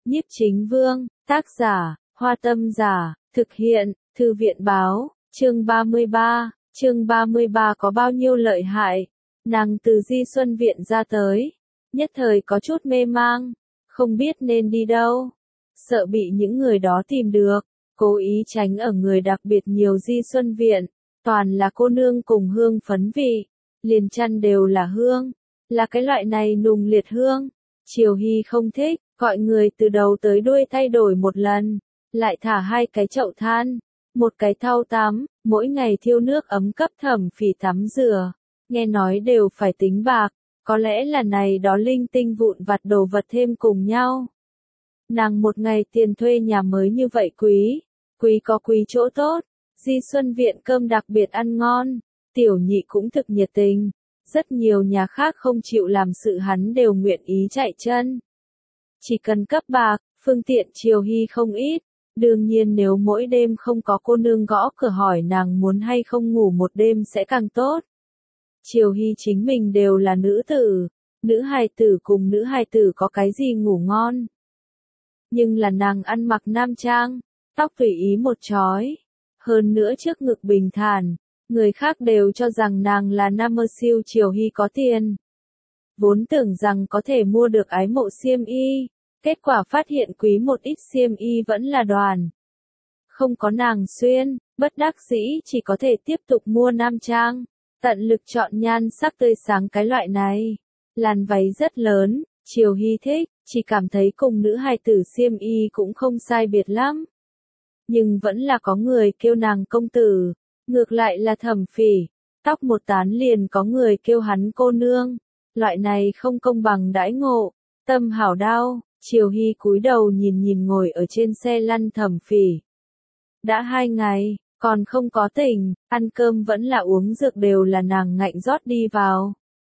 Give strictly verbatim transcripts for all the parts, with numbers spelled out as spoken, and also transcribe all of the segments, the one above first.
Nhiếp Chính Vương, tác giả, Hoa Tâm Giả, thực hiện, Thư viện Báo, chương ba mươi ba, chương ba mươi ba có bao nhiêu lợi hại. Nàng từ Di Xuân Viện ra tới, nhất thời có chút mê mang, không biết nên đi đâu, sợ bị những người đó tìm được, cố ý tránh ở người đặc biệt nhiều Di Xuân Viện, toàn là cô nương cùng hương phấn vị, liền chăn đều là hương, là cái loại này nùng liệt hương. Triều Hy không thích, gọi người từ đầu tới đuôi thay đổi một lần, lại thả hai cái chậu than, một cái thau tắm, mỗi ngày thiêu nước ấm cấp Thẩm Phỉ tắm rửa, nghe nói đều phải tính bạc, có lẽ là này đó linh tinh vụn vặt đồ vật thêm cùng nhau. Nàng một ngày tiền thuê nhà mới như vậy quý, quý có quý chỗ tốt, Di Xuân Viện cơm đặc biệt ăn ngon, tiểu nhị cũng thực nhiệt tình. Rất nhiều nhà khác không chịu làm sự hắn đều nguyện ý chạy chân. Chỉ cần cấp bạc, phương tiện Triều Hy không ít. Đương nhiên nếu mỗi đêm không có cô nương gõ cửa hỏi nàng muốn hay không ngủ một đêm sẽ càng tốt. Triều Hy chính mình đều là nữ tử, nữ hài tử cùng nữ hài tử có cái gì ngủ ngon. Nhưng là nàng ăn mặc nam trang, tóc tùy ý một chói. Hơn nữa trước ngực bình thản. Người khác đều cho rằng nàng là nam mơ siêu Triều Hy có tiền. Vốn tưởng rằng có thể mua được ái mộ xiêm y, kết quả phát hiện quý một ít xiêm y vẫn là đoàn. Không có nàng xuyên, bất đắc dĩ chỉ có thể tiếp tục mua nam trang, tận lực chọn nhan sắc tươi sáng cái loại này. Làn váy rất lớn, Triều Hy thích, chỉ cảm thấy cùng nữ hài tử xiêm y cũng không sai biệt lắm. Nhưng vẫn là có người kêu nàng công tử. Ngược lại là Thẩm Phỉ, tóc một tán liền có người kêu hắn cô nương, loại này không công bằng đãi ngộ, tâm hảo đau. Triều Hy cúi đầu nhìn nhìn ngồi ở trên xe lăn Thẩm Phỉ. Đã hai ngày, còn không có tỉnh, ăn cơm vẫn là uống dược đều là nàng ngạnh rót đi vào.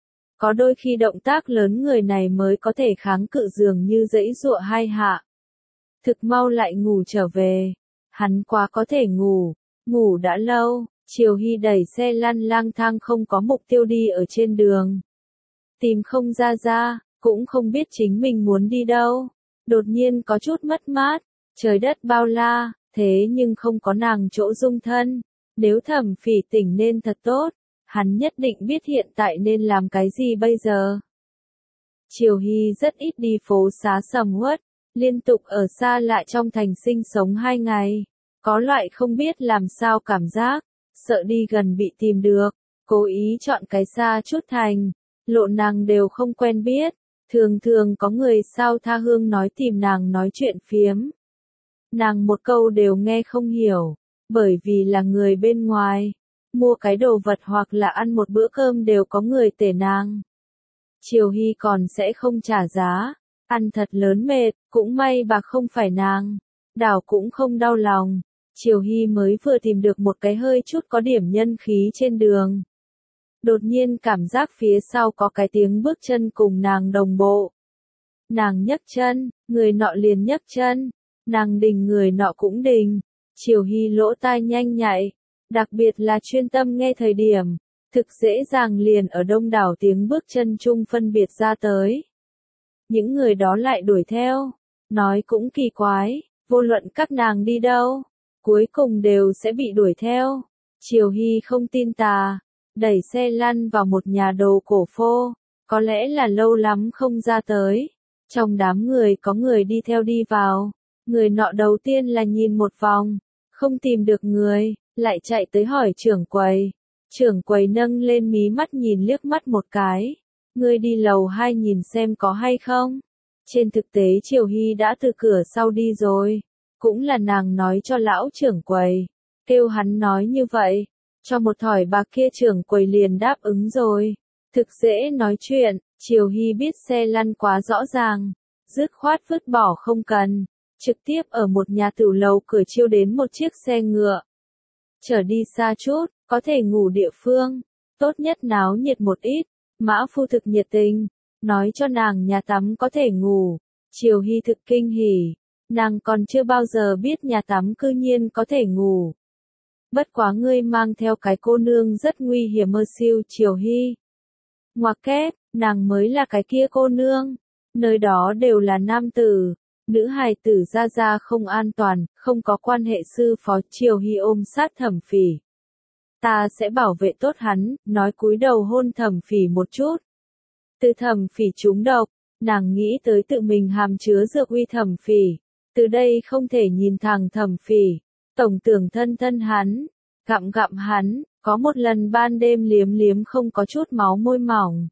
Có đôi khi động tác lớn người này mới có thể kháng cự dường như giãy giụa hai hạ. Thực mau lại ngủ trở về, hắn quá có thể ngủ. Ngủ đã lâu, Triều Hy đẩy xe lăn lang thang không có mục tiêu đi ở trên đường. Tìm không ra ra, cũng không biết chính mình muốn đi đâu. Đột nhiên có chút mất mát, trời đất bao la, thế nhưng không có nàng chỗ dung thân. Nếu Thẩm Phỉ tỉnh nên thật tốt, hắn nhất định biết hiện tại nên làm cái gì bây giờ. Triều Hy rất ít đi phố xá sầm uất, liên tục ở xa lại trong thành sinh sống hai ngày. Có loại không biết làm sao cảm giác, sợ đi gần bị tìm được, cố ý chọn cái xa chút thành, lộ nàng đều không quen biết, thường thường có người sao tha hương nói tìm nàng nói chuyện phiếm. Nàng một câu đều nghe không hiểu, bởi vì là người bên ngoài, mua cái đồ vật hoặc là ăn một bữa cơm đều có người tể nàng. Triều Hy còn sẽ không trả giá, ăn thật lớn mệt, cũng may bạc không phải nàng, đảo cũng không đau lòng. Triều Hy mới vừa tìm được một cái hơi chút có điểm nhân khí trên đường. Đột nhiên cảm giác phía sau có cái tiếng bước chân cùng nàng đồng bộ. Nàng nhấc chân, người nọ liền nhấc chân. Nàng đình người nọ cũng đình. Triều Hy lỗ tai nhanh nhạy, đặc biệt là chuyên tâm nghe thời điểm, thực dễ dàng liền ở đông đảo tiếng bước chân chung phân biệt ra tới. Những người đó lại đuổi theo, nói cũng kỳ quái, vô luận các nàng đi đâu. Cuối cùng đều sẽ bị đuổi theo. Triều Hy không tin tà, đẩy xe lăn vào một nhà đồ cổ phô, có lẽ là lâu lắm không ra tới. Trong đám người có người đi theo đi vào, người nọ đầu tiên là nhìn một vòng, không tìm được người, lại chạy tới hỏi trưởng quầy. Trưởng quầy nâng lên mí mắt nhìn liếc mắt một cái, ngươi đi lầu hai nhìn xem có hay không. Trên thực tế Triều Hy đã từ cửa sau đi rồi. Cũng là nàng nói cho lão trưởng quầy, kêu hắn nói như vậy, cho một thỏi bạc kia trưởng quầy liền đáp ứng rồi. Thực dễ nói chuyện, Triều Hy biết xe lăn quá rõ ràng, dứt khoát vứt bỏ không cần, trực tiếp ở một nhà tửu lầu cửa chiêu đến một chiếc xe ngựa. Chở đi xa chút, có thể ngủ địa phương, tốt nhất náo nhiệt một ít, mã phu thực nhiệt tình, nói cho nàng nhà tắm có thể ngủ. Triều Hy thực kinh hỉ. Nàng còn chưa bao giờ biết nhà tắm cư nhiên có thể ngủ. Bất quá ngươi mang theo cái cô nương rất nguy hiểm mơ siêu Triều Hy. Ngoặc kép, nàng mới là cái kia cô nương. Nơi đó đều là nam tử. Nữ hài tử ra ra không an toàn, không có quan hệ sư phó. Triều Hy ôm sát Thẩm Phỉ. Ta sẽ bảo vệ tốt hắn, nói cúi đầu hôn Thẩm Phỉ một chút. Từ Thẩm Phỉ trúng độc, nàng nghĩ tới tự mình hàm chứa dược uy Thẩm Phỉ. Từ đây không thể nhìn thẳng Thẩm Phỉ, tổng tưởng thân thân hắn, gặm gặm hắn, có một lần ban đêm liếm liếm không có chút máu môi mỏng.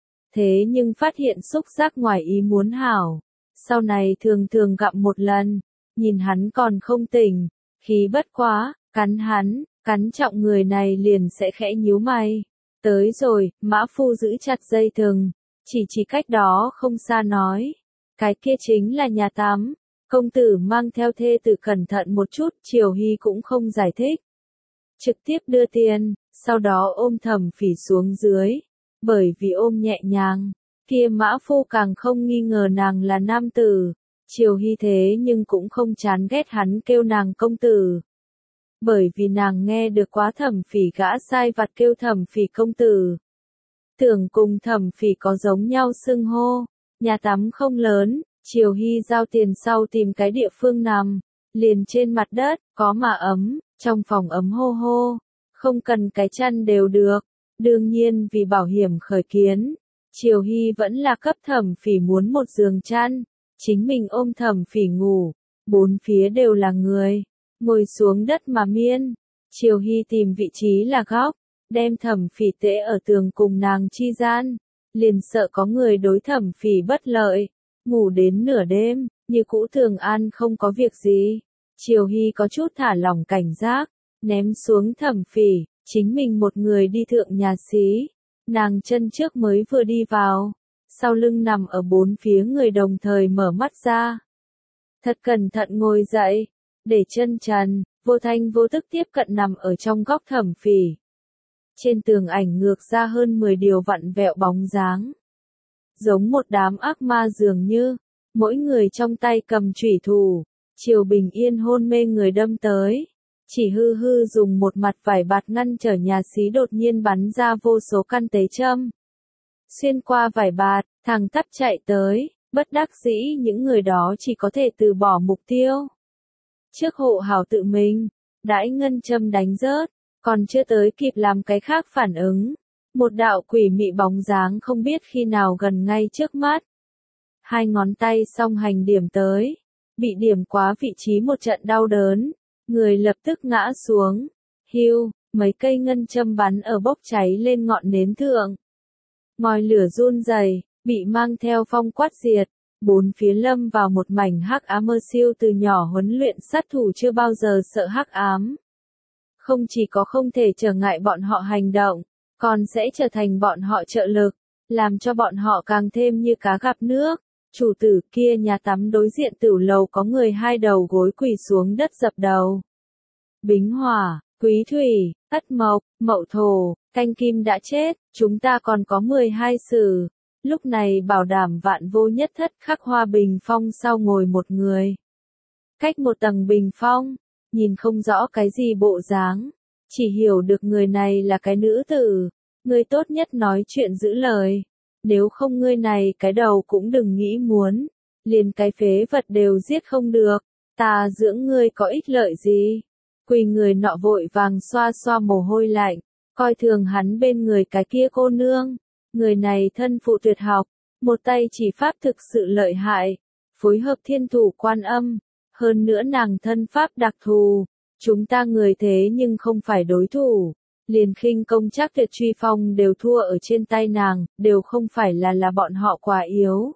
Thế nhưng phát hiện xúc giác ngoài ý muốn hảo, sau này thường thường gặm một lần, nhìn hắn còn không tỉnh, khí bất quá, cắn hắn, cắn trọng người này liền sẽ khẽ nhíu mày. Tới rồi, mã phu giữ chặt dây thừng, chỉ chỉ cách đó không xa nói, cái kia chính là nhà tắm. Công tử mang theo thê tử cẩn thận một chút, Triều Hy cũng không giải thích. Trực tiếp đưa tiền, sau đó ôm Thẩm Phỉ xuống dưới. Bởi vì ôm nhẹ nhàng, kia mã phu càng không nghi ngờ nàng là nam tử. Triều Hy thế nhưng cũng không chán ghét hắn kêu nàng công tử. Bởi vì nàng nghe được quá Thẩm Phỉ gã sai vặt kêu Thẩm Phỉ công tử. Tưởng cùng Thẩm Phỉ có giống nhau xưng hô, nhà tắm không lớn. Triều Hy giao tiền sau tìm cái địa phương nằm, liền trên mặt đất, có mà ấm, trong phòng ấm hô hô, không cần cái chăn đều được. Đương nhiên vì bảo hiểm khởi kiến, Triều Hy vẫn là cấp Thẩm Phỉ muốn một giường chăn, chính mình ôm Thẩm Phỉ ngủ, bốn phía đều là người, ngồi xuống đất mà miên. Triều Hy tìm vị trí là góc, đem Thẩm Phỉ tễ ở tường cùng nàng chi gian, liền sợ có người đối Thẩm Phỉ bất lợi. Ngủ đến nửa đêm, như cũ Thường An không có việc gì. Triều Hy có chút thả lỏng cảnh giác, ném xuống Thẩm Phỉ, chính mình một người đi thượng nhà xí. Nàng chân trước mới vừa đi vào, sau lưng nằm ở bốn phía người đồng thời mở mắt ra. Thật cẩn thận ngồi dậy, để chân trần, vô thanh vô tức tiếp cận nằm ở trong góc Thẩm Phỉ. Trên tường ảnh ngược ra hơn mười điều vặn vẹo bóng dáng. Giống một đám ác ma dường như, mỗi người trong tay cầm chủy thủ, chiều bình yên hôn mê người đâm tới. Chỉ hư hư dùng một mặt vải bạt ngăn trở nhà xí đột nhiên bắn ra vô số căn tế châm. Xuyên qua vải bạt, thằng tắp chạy tới, bất đắc dĩ những người đó chỉ có thể từ bỏ mục tiêu. Trước hộ hảo tự mình, đãi ngân châm đánh rớt, còn chưa tới kịp làm cái khác phản ứng. Một đạo quỷ mị bóng dáng không biết khi nào gần ngay trước mắt. Hai ngón tay song hành điểm tới, bị điểm quá vị trí một trận đau đớn, người lập tức ngã xuống. Hiu, mấy cây ngân châm bắn ở bốc cháy lên ngọn nến thượng. Ngòi lửa run rẩy, bị mang theo phong quát diệt, bốn phía lâm vào một mảnh hắc ám. Mơ Siêu từ nhỏ huấn luyện sát thủ chưa bao giờ sợ hắc ám. Không chỉ có không thể trở ngại bọn họ hành động, còn sẽ trở thành bọn họ trợ lực, làm cho bọn họ càng thêm như cá gặp nước. Chủ tử kia nhà tắm đối diện tửu lầu có người hai đầu gối quỳ xuống đất dập đầu. Bính Hỏa, Quý Thủy, Ất Mộc, Mậu Thổ, Canh Kim đã chết, chúng ta còn có mười hai sử. Lúc này bảo đảm vạn vô nhất thất khắc hoa bình phong sau ngồi một người. Cách một tầng bình phong, nhìn không rõ cái gì bộ dáng. Chỉ hiểu được người này là cái nữ tử, ngươi tốt nhất nói chuyện giữ lời, nếu không ngươi này cái đầu cũng đừng nghĩ muốn, liền cái phế vật đều giết không được, ta dưỡng ngươi có ích lợi gì? Quỳ người nọ vội vàng xoa xoa mồ hôi lạnh, coi thường hắn bên người cái kia cô nương, người này thân phụ tuyệt học, một tay chỉ pháp thực sự lợi hại, phối hợp thiên thủ quan âm, hơn nữa nàng thân pháp đặc thù. Chúng ta người thế nhưng không phải đối thủ, liền khinh công chắc tuyệt truy phong đều thua ở trên tay nàng, đều không phải là là bọn họ quá yếu.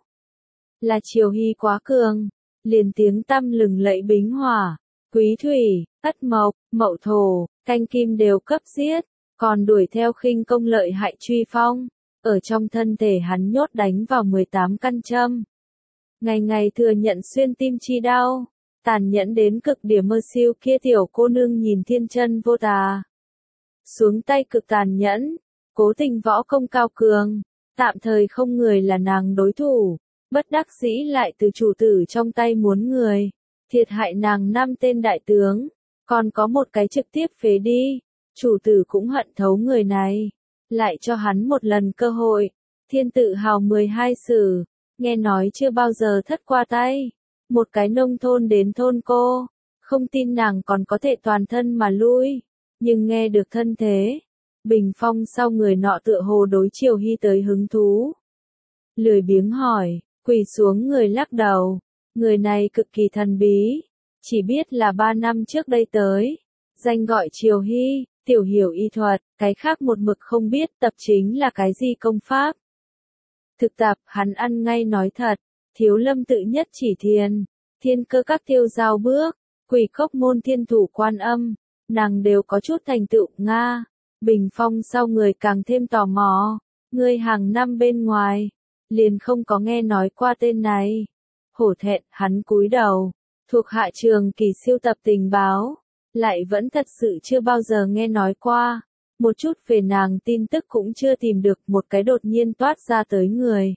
Là Triều Hy quá cường, liền tiếng tăm lừng lẫy Bính Hỏa, Quý Thủy, Ất Mộc, Mậu Thổ, Canh Kim đều cấp giết, còn đuổi theo khinh công lợi hại truy phong, ở trong thân thể hắn nhốt đánh vào mười tám căn châm. Ngày ngày thừa nhận xuyên tim chi đau. Tàn nhẫn đến cực điểm. Mơ Siêu kia tiểu cô nương nhìn thiên chân vô tà. Xuống tay cực tàn nhẫn, cố tình võ công cao cường, tạm thời không người là nàng đối thủ, bất đắc dĩ lại từ chủ tử trong tay muốn người, thiệt hại nàng năm tên đại tướng, còn có một cái trực tiếp phế đi, chủ tử cũng hận thấu người này, lại cho hắn một lần cơ hội, thiên tự hào mười hai sử, nghe nói chưa bao giờ thất qua tay. Một cái nông thôn đến thôn cô, không tin nàng còn có thể toàn thân mà lui, nhưng nghe được thân thế. Bình phong sau người nọ tựa hồ đối Triều Hy tới hứng thú. Lười biếng hỏi, quỳ xuống người lắc đầu, người này cực kỳ thần bí, chỉ biết là ba năm trước đây tới, danh gọi Triều Hy, tiểu hiểu y thuật, cái khác một mực không biết tập chính là cái gì công pháp. Thực tập, hắn ăn ngay nói thật, Thiếu Lâm tự nhất chỉ thiền, thiên cơ các tiêu giao bước, quỷ khốc môn thiên thủ quan âm, nàng đều có chút thành tựu Nga. Bình phong sau người càng thêm tò mò, ngươi hàng năm bên ngoài, liền không có nghe nói qua tên này. Hổ thẹn, hắn cúi đầu, thuộc hạ Trường Kỳ siêu tập tình báo, lại vẫn thật sự chưa bao giờ nghe nói qua, một chút về nàng tin tức cũng chưa tìm được, một cái đột nhiên toát ra tới người.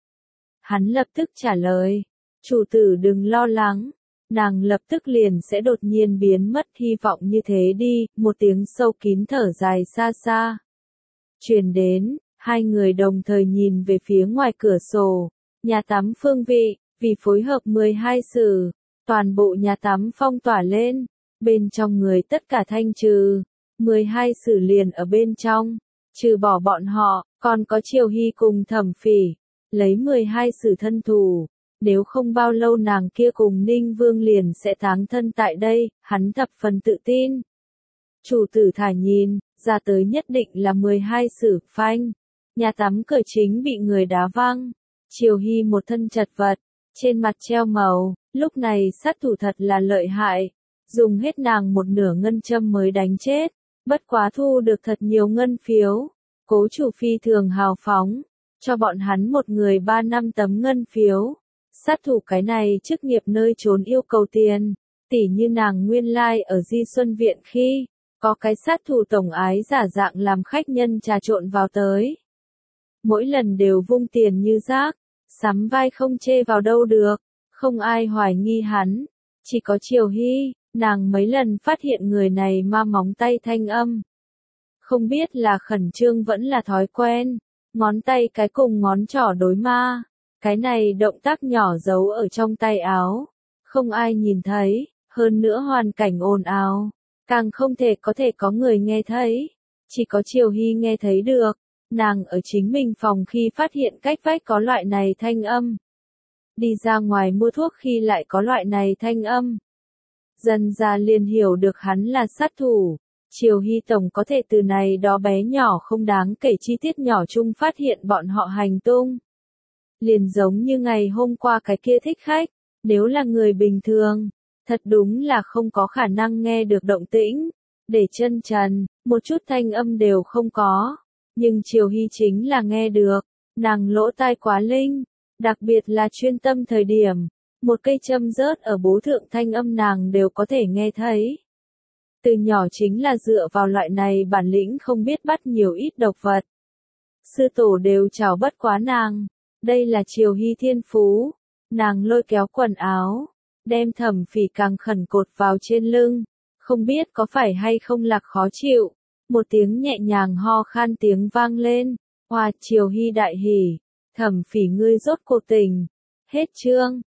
Hắn lập tức trả lời, chủ tử đừng lo lắng, nàng lập tức liền sẽ đột nhiên biến mất, hy vọng như thế đi, một tiếng sâu kín thở dài xa xa. Truyền đến, hai người đồng thời nhìn về phía ngoài cửa sổ, nhà tắm phương vị, vì phối hợp mười hai sử, toàn bộ nhà tắm phong tỏa lên, bên trong người tất cả thanh trừ, mười hai sử liền ở bên trong, trừ bỏ bọn họ, còn có Triều Hy cùng Thẩm Phỉ, lấy mười hai sử thân thủ. Nếu không bao lâu nàng kia cùng Ninh Vương liền sẽ táng thân tại đây, hắn thập phần tự tin. Chủ tử thả nhìn, ra tới nhất định là mười hai sử phanh. Nhà tắm cửa chính bị người đá văng. Triều Hy một thân chật vật, trên mặt treo màu, lúc này sát thủ thật là lợi hại. Dùng hết nàng một nửa ngân châm mới đánh chết, bất quá thu được thật nhiều ngân phiếu. Cố chủ phi thường hào phóng, cho bọn hắn một người ba năm tấm ngân phiếu. Sát thủ cái này chức nghiệp nơi trốn yêu cầu tiền, tỉ như nàng nguyên lai ở Di Xuân Viện khi, có cái sát thủ tổng ái giả dạng làm khách nhân trà trộn vào tới. Mỗi lần đều vung tiền như rác, sắm vai không chê vào đâu được, không ai hoài nghi hắn, chỉ có Triều Hy, nàng mấy lần phát hiện người này ma móng tay thanh âm. Không biết là khẩn trương vẫn là thói quen, ngón tay cái cùng ngón trỏ đối ma. Cái này động tác nhỏ giấu ở trong tay áo, không ai nhìn thấy, hơn nữa hoàn cảnh ồn ào, càng không thể có thể có người nghe thấy, chỉ có Triều Hy nghe thấy được, nàng ở chính mình phòng khi phát hiện cách vách có loại này thanh âm. Đi ra ngoài mua thuốc khi lại có loại này thanh âm. Dần ra liền hiểu được hắn là sát thủ, Triều Hy tổng có thể từ này đó bé nhỏ không đáng kể chi tiết nhỏ chung phát hiện bọn họ hành tung. Liền giống như ngày hôm qua cái kia thích khách, nếu là người bình thường, thật đúng là không có khả năng nghe được động tĩnh, để chân trần, một chút thanh âm đều không có, nhưng Triều Hy chính là nghe được, nàng lỗ tai quá linh, đặc biệt là chuyên tâm thời điểm, một cây châm rớt ở bố thượng thanh âm nàng đều có thể nghe thấy. Từ nhỏ chính là dựa vào loại này bản lĩnh không biết bắt nhiều ít độc vật. Sư tổ đều chào bất quá nàng. Đây là Triều Hy thiên phú, nàng lôi kéo quần áo, đem Thẩm Phỉ càng khẩn cột vào trên lưng, không biết có phải hay không lạc khó chịu, một tiếng nhẹ nhàng ho khan tiếng vang lên, hoa Triều Hy đại hỉ, Thẩm Phỉ ngươi rốt cuộc tình, hết chương.